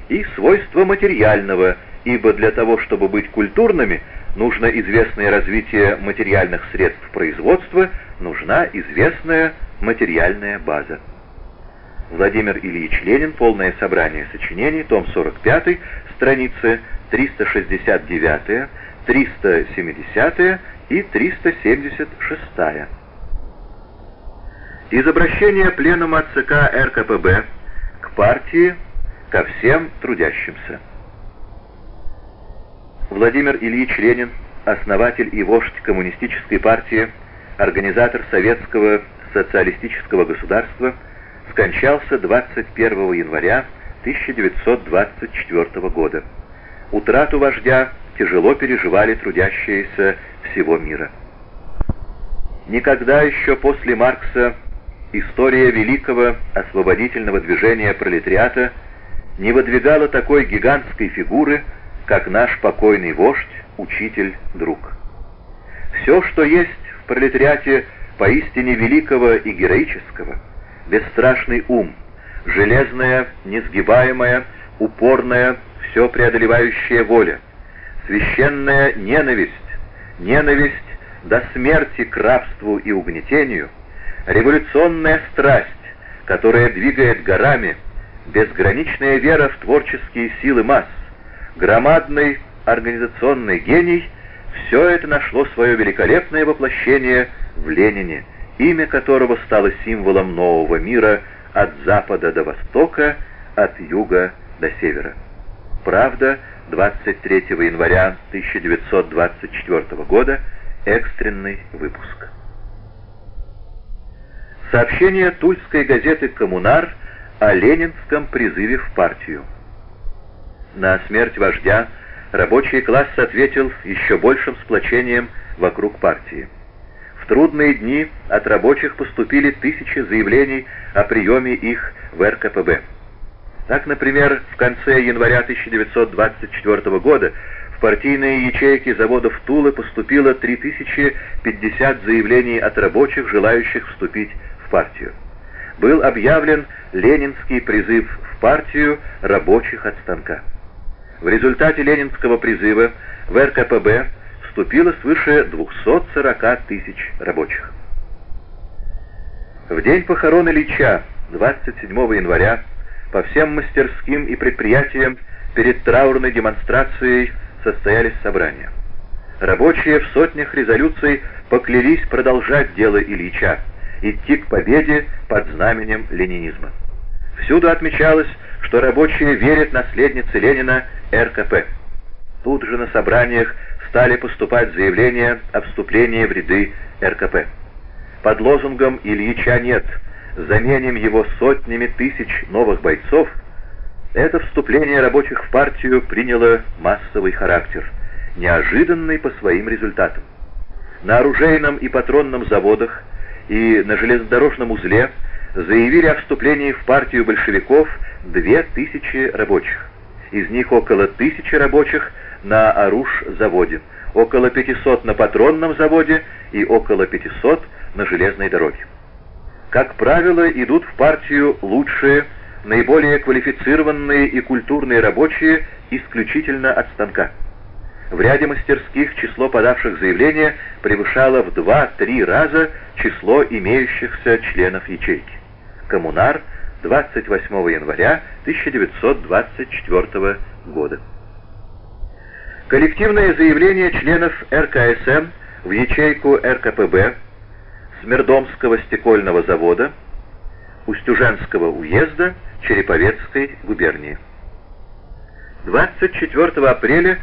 и свойства материального, ибо для того, чтобы быть культурными, нужно известное развитие материальных средств производства, нужна известная материальная база. Владимир Ильич Ленин. Полное собрание сочинений. Том 45. Страницы 369, 370 и 376. Из обращения Пленума ЦК РКПБ к партии, ко всем трудящимся. Владимир Ильич Ленин, основатель и вождь коммунистической партии, организатор советского социалистического государства, скончался 21 января 1924 года. Утрату вождя тяжело переживали трудящиеся всего мира. Никогда еще после Маркса история великого освободительного движения пролетариата не выдвигала такой гигантской фигуры, как наш покойный вождь, учитель, друг. Все, что есть в пролетариате поистине великого и героического, бесстрашный ум, железная, несгибаемая, упорная, все преодолевающая воля, священная ненависть, ненависть до смерти к рабству и угнетению, революционная страсть, которая двигает горами, безграничная вера в творческие силы масс, громадный организационный гений — все это нашло свое великолепное воплощение в Ленине, имя которого стало символом нового мира от запада до востока, от юга до севера. Правда, 23 января 1924 года, экстренный выпуск. Сообщение тульской газеты «Коммунар» о ленинском призыве в партию. На смерть вождя рабочий класс ответил еще большим сплочением вокруг партии. В трудные дни от рабочих поступили тысячи заявлений о приеме их в РКПБ. Так, например, в конце января 1924 года в партийные ячейки заводов Тулы поступило 3050 заявлений от рабочих, желающих вступить в партию. Был объявлен ленинский призыв в партию рабочих от станка. В результате ленинского призыва в РКПБ вступило свыше 240 тысяч рабочих. В день похорон Ильича, 27 января, по всем мастерским и предприятиям перед траурной демонстрацией состоялись собрания. Рабочие в сотнях резолюций поклялись продолжать дело Ильича, идти к победе под знаменем ленинизма. Всюду отмечалось, что рабочие верят наследнице Ленина РКП. Тут же на собраниях стали поступать заявления о вступлении в ряды РКП. Под лозунгом «Ильича нет, заменим его сотнями тысяч новых бойцов», это вступление рабочих в партию приняло массовый характер, неожиданный по своим результатам. На оружейном и патронном заводах и на железнодорожном узле заявили о вступлении в партию большевиков 2000 рабочих. Из них около 1000 рабочих на оружзаводе, около 500 на патронном заводе и около 500 на железной дороге. Как правило, идут в партию лучшие, наиболее квалифицированные и культурные рабочие исключительно от станка. В ряде мастерских число подавших заявления превышало в 2-3 раза число имеющихся членов ячейки. Коммунар, 28 января 1924 года. Коллективное заявление членов РКСМ в ячейку РКПБ Смердомского стекольного завода, Устюжанского уезда, Череповецкой губернии. 24 апреля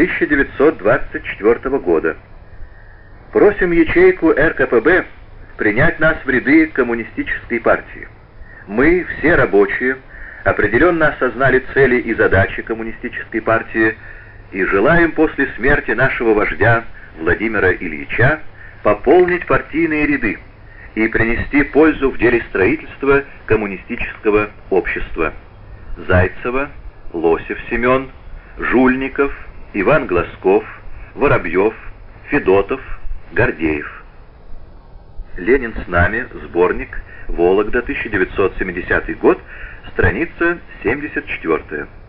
1924 года. Просим ячейку РКПБ принять нас в ряды коммунистической партии. Мы, все рабочие, определенно осознали цели и задачи коммунистической партии и желаем после смерти нашего вождя Владимира Ильича пополнить партийные ряды и принести пользу в деле строительства коммунистического общества. Зайцева, Лосев Семен, Жульников, Иван Глазков, Воробьев, Федотов, Гордеев. «Ленин с нами», сборник, Вологда, 1970 год, страница 74.